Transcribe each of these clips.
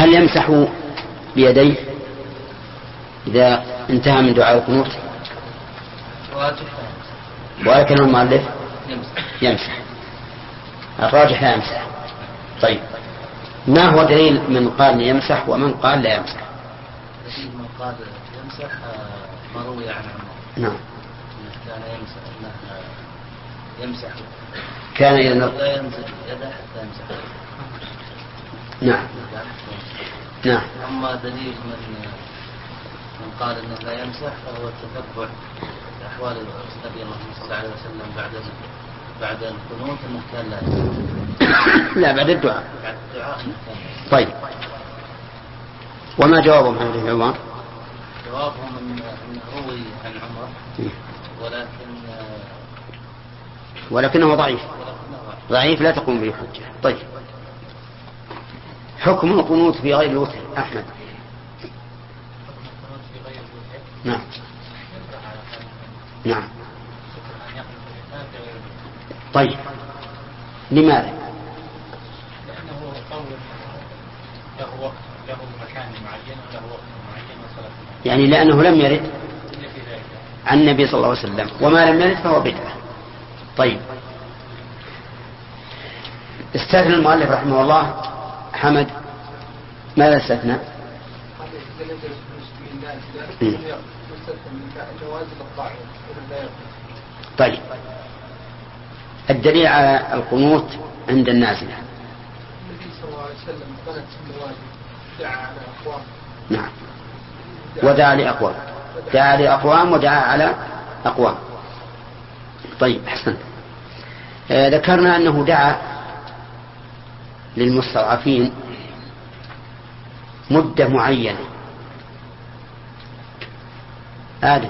هل يمسح بيديه إذا انتهى من دعاء القنوت؟ ولكن المؤلف يمسح. الراجح لا يمسح. طيب ما هو دليل من قال يمسح ومن قال لا يمسح؟ من قال يمسح ما روي عن عمر. نعم. كان يمسح كان لا ينزل يده حتى يمسح. نعم. نعم. أما دليل من قال انه لا يمسح فهو التتبع احوال النبي صلى الله عليه وسلم بعد القنوت انه كان لا يمسح. لا بعد الدعاء. بعد الدعاء طيب وما جوابهم عن ابن عمر؟ جوابهم انه روي عن عمر ولكنه ضعيف لا تقوم به حجة. طيب حكم القنوت في غير الوتر أحمد. نعم. نعم. طيب لماذا؟ لأنه قول له وقت له مكان معين وله وقت معين وصلاة معين. يعني لأنه لم يرد عن النبي صلى الله عليه وسلم وما لم يرد فهو بدعة. طيب استثنى المؤلف رحمه الله حمد ماذا استثنى؟ طيب الدليل على القنوت عند النازلة. النبي صلى الله عليه وسلم قنت النوازل دعا على أقوام. نعم. دعا لأقوام ودعا على أقوام. طيب أحسنت. ذكرنا أنه دعا للمستضعفين مدة معينة. آدم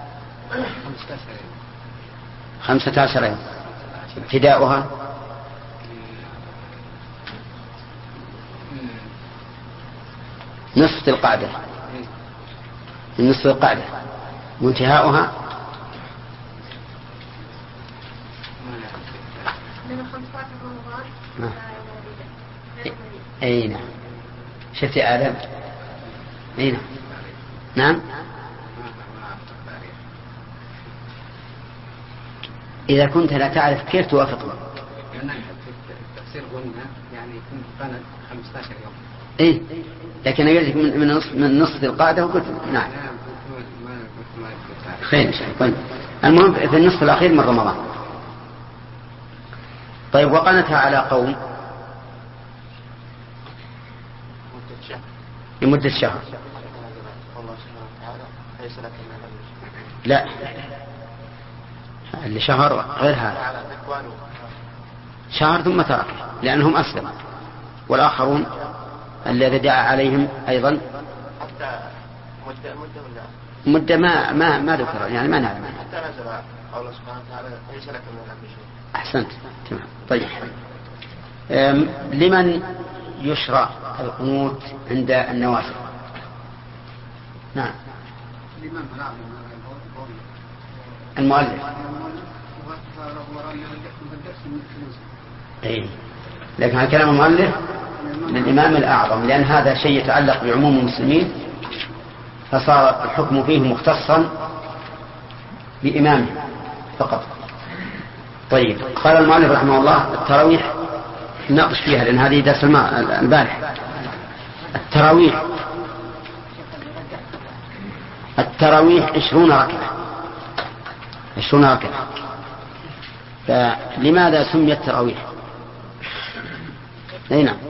15 يوم ابتداؤها نصف القعدة من نصف القعدة وانتهاؤها أي نعم. شفت آدم؟ أي نعم. نعم. إذا كنت لا تعرف كيف توافقه؟ التفسير قلنا يعني يكون قناة 15 يوم. إيه لكن يجب من نصف القاعدة وقلت نعم. خير طيب. المهم في النصف الأخير من رمضان. طيب وقنتها على قوم لمدة شهر. لا اللي شهر غير هذا شهر ثم ترك لأنهم أسلموا والآخرون الذي دعا عليهم أيضا حتى مدة ما ذكر يعني ما نعلم حتى نزل قوله سبحانه وتعالى ليس لك من الأمر شيء. أحسنت تمام. طيب لمن يشرع القنوت عند النوافل؟ نعم المؤلف. أي لكن هذا كلام المؤلف للإمام الأعظم لأن هذا شيء يتعلق بعموم المسلمين فصار الحكم فيه مختصا بإمامه فقط. طيب قال المؤلف رحمه الله التراويح ناقش فيها لأن هذه درس البارح. التراويح 20 ركعة. فلماذا سميت التراويح؟ أي نعم.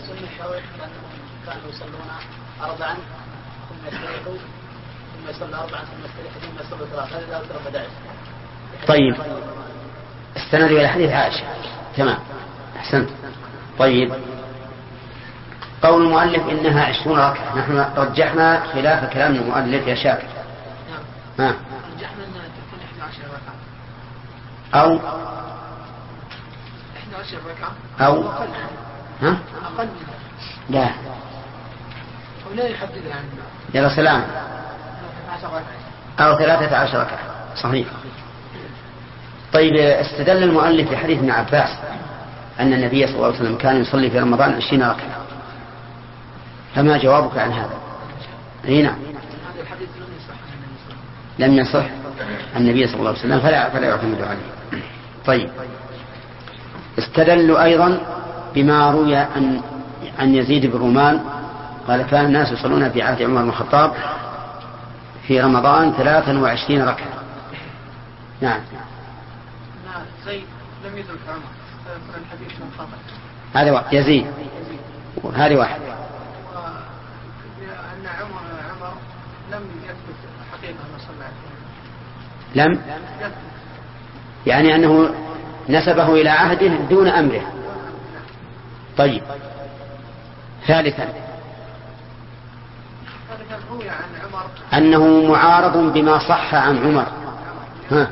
كانوا يصلون 4 ثم يستريحوا ثم يصلوا 4 ثم يستريحوا ثم يصلوا 3 هذا ضرب 11. طيب استند إلى حديث عائشة. تمام أحسنت. طيب قول المؤلف إنها 20 ركعة نحن رجحنا خلاف كلام المؤلف يا شاكر. نعم. رجحنا أنها تكون 11 ركعة أو 11 ركعة أو أقل لا أو لا يحدد يعني يا سلام أو 13 ركعة صحيح. طيب استدل المؤلف بحديث ابن عباس أن النبي صلى الله عليه وسلم كان يصلي في رمضان 20 ركعة فما جوابك عن هذا؟ اي نعم، هذا الحديث لم يصح عن النبي صلى الله عليه وسلم. لم يصح عن النبي صلى الله عليه وسلم فلا يعتمد عليه. طيب، استدلوا أيضا بما روي عن يزيد بن رومان قال كان الناس يصلون في عهد عمر بن الخطاب في رمضان 23 ركعة. نعم. زيد لم يدرك عمر فيكون الحديث منقطع. هذا واحد يزيد، هذا واحد. وأن عمر لم يثبت حقيقة ما صلى عليه. لم يثبت. يعني أنه نسبه إلى عهده دون أمره. طيب، ثالثا روي عن عمر أنه معارض بما صح عن عمر. ها؟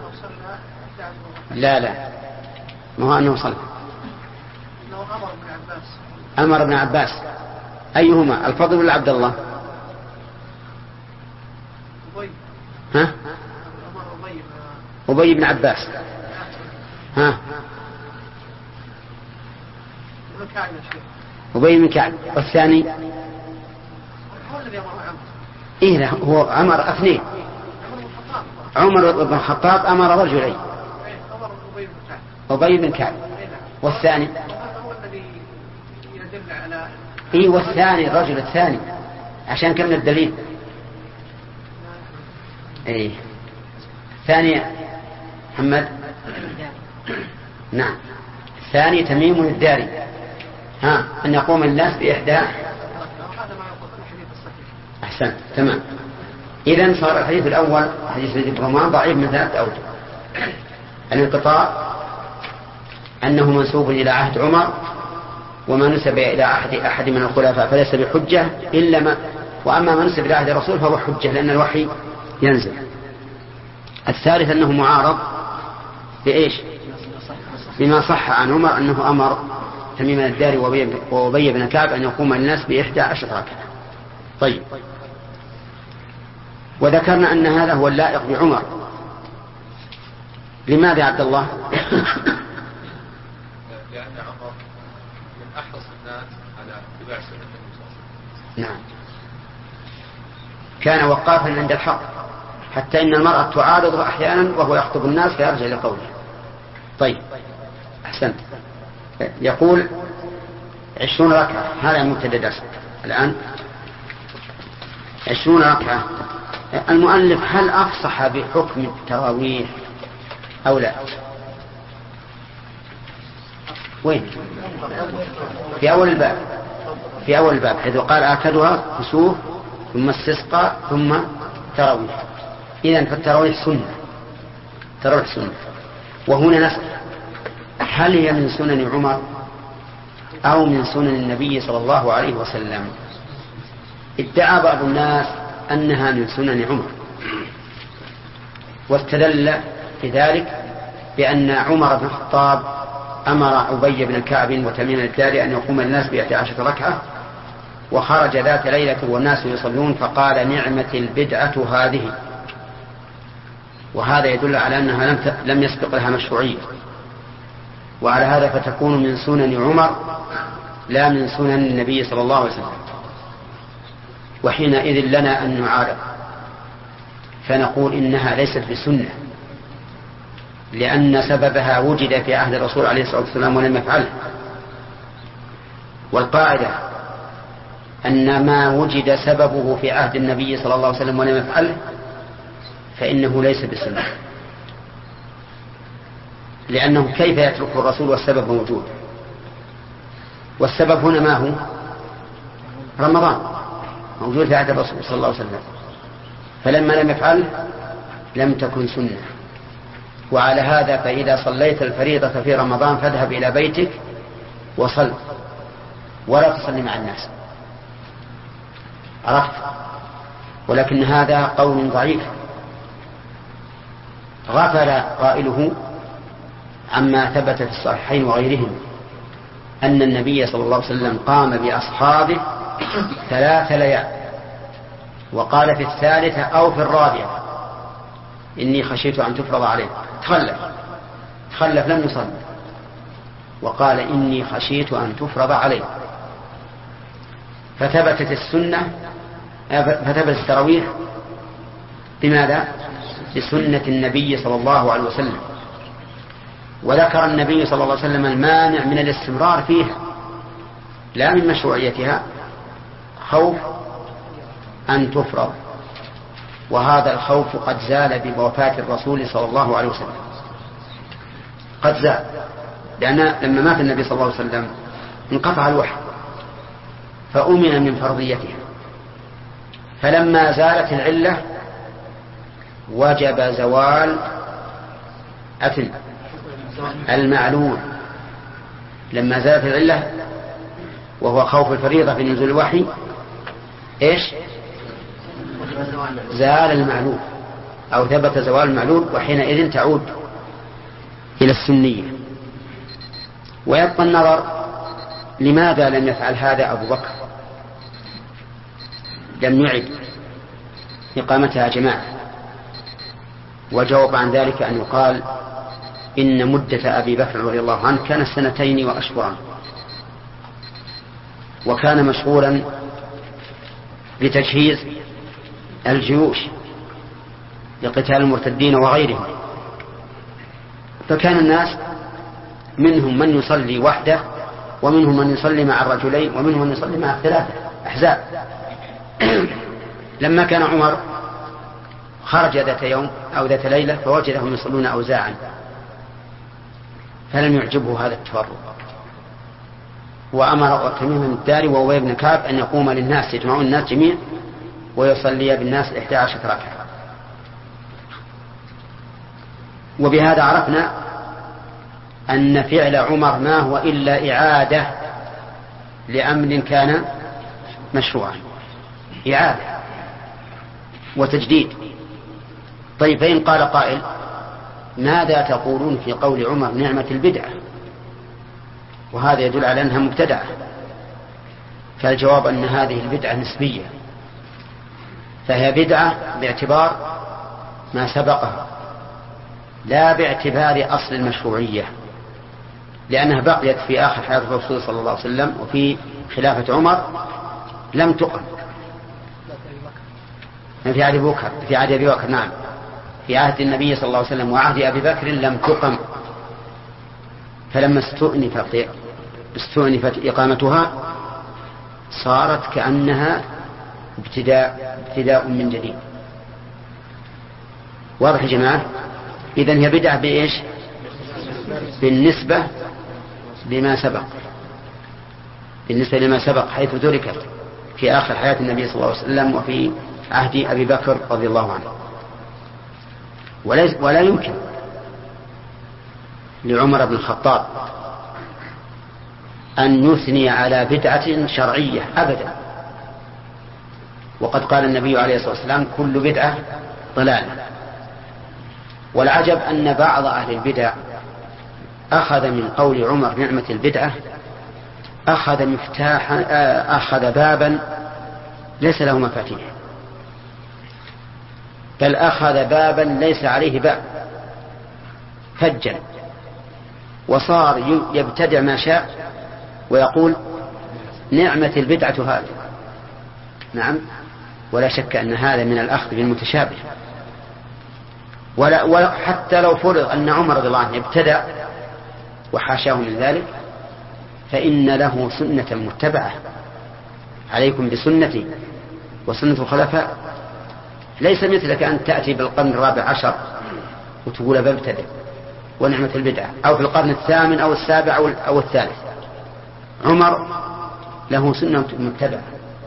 لا ما هو أنه صلى. أمر بن عباس. أيهما الفضل ولا عبد الله؟ ها؟ أبي بن عباس. ها؟ أبي بن كعب. والثاني إيه لا هو عمر اثنين. عمر بن الخطاب أمر رجلين، أبي بن كعب. والثاني هو الذي يدل على إيه، والثاني الرجل الثاني عشان كمل الدليل. إيه الثاني محمد. نعم، الثاني تميم الداري. ها، أن يقوم الناس بإحدى. أحسن، تمام. إذن صار الحديث الأول حديث يزيد بن رومان ضعيف من 3 أوجه. الانقطاع أنه منسوب إلى عهد عمر، وما نسب إلى أحد من الخلفاء فليس بحجة إلا ما، وأما ما نسب إلى عهد الرسول فهو حجة لأن الوحي ينزل. الثالث أنه معارض بإيش؟ بما صح عن عمر أنه أمر تميم الداري وأبي بن كعب أن يقوم الناس ب11 ركعة. طيب، وذكرنا أن هذا هو اللائق بعمر. لماذا عبد الله؟ لأن عمر من أحرص الناس على اتباع سنة النبي صلى الله عليه وسلم. نعم، كان وقافا عند الحق حتى إن المرأة تعارضه أحيانا وهو يخطب الناس فيرجع لقوله. طيب، أحسنت. يقول 20 ركعة، هذا مبتدأ درس الآن. 20 ركعة. المؤلف هل أفصح بحكم التراويح أو لا؟ وين؟ في أول الباب حيث قال آكدها كسوف ثم استسقى ثم تراويح. إذن فالتراويح سنة. وهنا نسأل هل هي من سنن عمر أو من سنن النبي صلى الله عليه وسلم؟ ادعى بعض الناس أنها من سنن عمر، واستدل في ذلك بأن عمر بن الخطاب أمر أبي بن كعب وتميم الداري أن يقوم الناس ب11 ركعة، وخرج ذات ليلة والناس يصلون فقال نعمة البدعة هذه. وهذا يدل على أنها لم يسبق لها مشروعية، وعلى هذا فتكون من سنن عمر لا من سنن النبي صلى الله عليه وسلم. وحينئذ لنا أن نعارض فنقول إنها ليست بسنة، لأن سببها وجد في عهد الرسول عليه الصلاة والسلام ولم يفعله. والقاعدة أن ما وجد سببه في عهد النبي صلى الله عليه وسلم ولم يفعله فإنه ليس بسنة، لأنه كيف يترك الرسول والسبب موجود؟ والسبب هنا ما هو؟ رمضان موجود في عهد الرسول صلى الله عليه وسلم، فلما لم يفعله لم تكن سنة. وعلى هذا فإذا صليت الفريضة في رمضان فاذهب إلى بيتك وصل ولا تصلي مع الناس. عرفت؟ ولكن هذا قول ضعيف غفل قائله عما ثبت في الصحيحين وغيرهم أن النبي صلى الله عليه وسلم قام بأصحابه 3 ليال، وقال في 3 أو في 4 إني خشيت أن تفرض عليه. تخلف لم يصلي وقال إني خشيت أن تفرض عليه. فثبتت السنة، فثبتت التراويح بماذا؟ بسنة النبي صلى الله عليه وسلم. وذكر النبي صلى الله عليه وسلم المانع من الاستمرار فيها لا من مشروعيتها، خوف أن تفرض، وهذا الخوف قد زال بوفاة الرسول صلى الله عليه وسلم، قد زال، لأن لما مات النبي صلى الله عليه وسلم انقطع الوحي فأمن من فرضيتها، فلما زالت العلة وجب زوال المعلول. لما زالت العلة وهو خوف الفريضة في نزول الوحي إيش؟ زال المعلول أو ثبت زوال المعلول، وحينئذ تعود إلى السنية. ويبقى النظر لماذا لم يفعل هذا أبو بكر، لم يعد إقامتها جماعة؟ وجواب عن ذلك أن يقال إن مدة أبي بكر رضي الله عنه كانت 2 وأشهرا، وكان مشغولا بتجهيز الجيوش لقتال المرتدين وغيرهم، فكان الناس منهم من يصلي وحده، ومنهم من يصلي مع الرجلين، ومنهم من يصلي مع 3 أحزاب. لما كان عمر خرج ذات يوم أو ذات ليلة فوجدهم يصلون أوزاعا، فلم يعجبه هذا التفرق، وأمر تميم الداري وأبي بن كعب أن يقوم للناس، يجمعون الناس جميع ويصلي بالناس 11 ركعة. وبهذا عرفنا أن فعل عمر ما هو إلا إعادة لأمر كان مشروعا، إعادة وتجديد. طيب، فإن قال قائل ماذا تقولون في قول عمر نعمة البدعة، وهذا يدل على أنها مبتدعة؟ فالجواب أن هذه البدعة نسبية، فهي بدعة باعتبار ما سبقها لا باعتبار أصل المشروعية، لأنها بقيت في آخر حياة الرسول صلى الله عليه وسلم وفي خلافة عمر لم تقم. في عهد أبي بكر، نعم، في عهد النبي صلى الله عليه وسلم وعهد أبي بكر لم تقم، فلما استؤنفت إقامتها صارت كأنها ابتداء من جديد. واضح يا جماعة؟ إذن هي بدعة بإيش؟ بالنسبة لما سبق حيث تركت في آخر حياة النبي صلى الله عليه وسلم وفي عهد أبي بكر رضي الله عنه. ولا يمكن لعمر بن الخطاب أن يثني على بدعة شرعية أبدا، وقد قال النبي عليه الصلاة والسلام كل بدعة ضلالة. والعجب أن بعض أهل البدع أخذ من قول عمر نعمة البدعة أخذ بابا ليس له مفاتيح، بل أخذ بابا ليس عليه باب فجا، وصار يبتدع ما شاء ويقول نعمة البدعة هذه. نعم، ولا شك أن هذا من الأخذ بالمتشابه. ولا حتى لو فرض أن عمر رضي الله عنه ابتدع وحاشاه من ذلك، فإن له سنة متبعة، عليكم بسنتي وسنة الخلفاء. ليس مثلك أن تأتي بالقرن 14 وتقول ببتدع ونعمة البدعة، أو في القرن 8 أو 7 أو 3. عمر له سنة متبعة،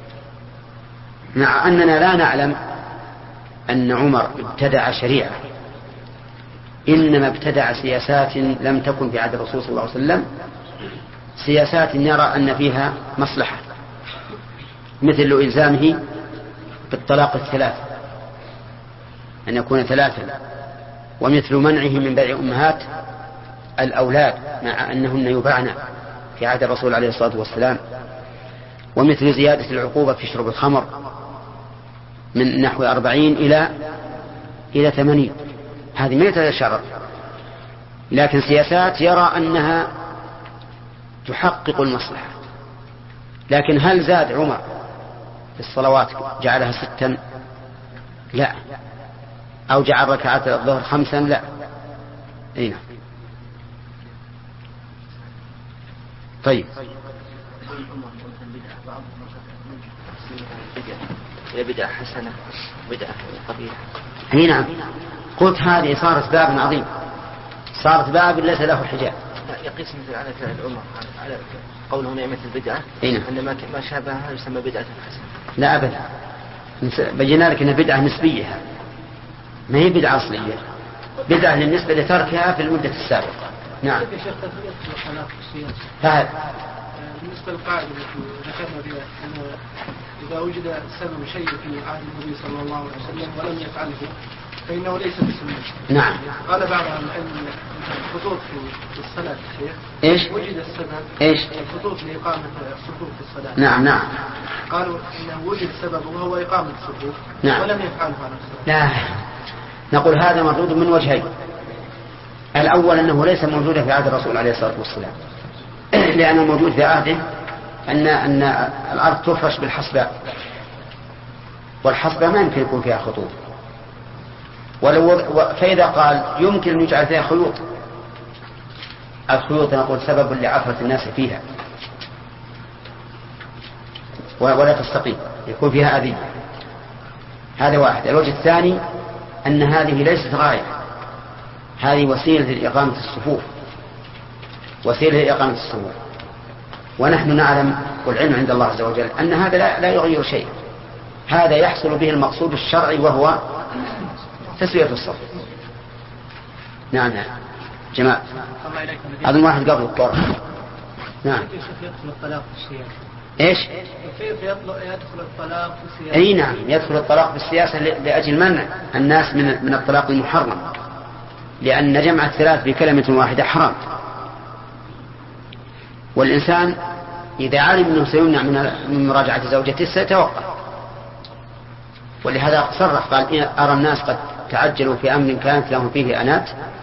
مع أننا لا نعلم أن عمر ابتدع شريعة، إنما ابتدع سياسات لم تكن في عهد الرسول صلى الله عليه وسلم، سياسات يرى أن فيها مصلحة، مثل إلزامه بالطلاق 3 أن يكون 3، ومثل منعه من بيع أمهات الأولاد مع أنهن يباعن في عهد الرسول عليه الصلاة والسلام، ومثل زيادة العقوبة في شرب الخمر من نحو 40 إلى 80. هذه ما يتشرع، لكن سياسات يرى أنها تحقق المصلحة. لكن هل زاد عمر في الصلوات جعلها 6 لا، أو جعل ركعات الظهر 5 لا. نعم. طيب بدعة حسنة بدعة قبيحة. نعم، قلت هذه صارت باب عظيم، صارت باب ليس له حجاب. يقيس مثل على فعل الأمة على قوله نعمة البدعة أن ما شابهها يسمى بدعة حسنة. لا أبدا، بينا لك أنها بدعة نسبية، ما هي بدعة أصلية، بدعة بالنسبة لتركها في المدة السابقة. نعم. فهل بالنسبة للقاعدة التي ذكرنا بها أنه إذا وجد سبب شيء في عهد النبي صلى الله عليه وسلم ولم يفعله فإنه ليس بسنة. نعم. قال بعض العلم الخطوط في الصلاة الشيخ إيش؟ وجد السبب إيش؟ الخطوط لإقامة الصفوف في الصلاة. نعم نعم. قالوا إنه وجد السبب وهو إقامة الصفوف. نعم. ولم يفعله على الصلاة. لا، نقول هذا مردود من وجهين. الأول أنه ليس موجودا في عهد الرسول عليه الصلاة والسلام، لأنه موجود في عهده أن الأرض تفرش بالحصباء، والحصباء ما يمكن يكون فيها خطوط، فإذا قال يمكن أن يجعل فيها خيوط، الخيوط نقول سبب لعثرة الناس فيها ولا تستقيم، يكون فيها أذية. هذا واحد. الوجه الثاني أن هذه ليست غاية، هذه وسيلة لإقامة الصفوف، وسيلة لإقامة الصفوف، ونحن نعلم والعلم عند الله عز وجل أن هذا لا يغير شيء، هذا يحصل به المقصود الشرعي وهو تسوية الصف. نعم نعم. جماعة أظن واحد قبل الطرق. نعم. يدخل الطلاق في السياسة. إيش؟ كيف يدخل الطلاق في السياسة؟ أي نعم، يدخل الطلاق في السياسة لأجل منع الناس من الطلاق المحرم، لأن جمع الثلاث بكلمة واحدة حرام، والإنسان إذا علم أنه سيمنع من مراجعة زوجته سيتوقف. ولهذا صرح قال أرى الناس قد تعجلوا في أمر كانت لهم فيه أنات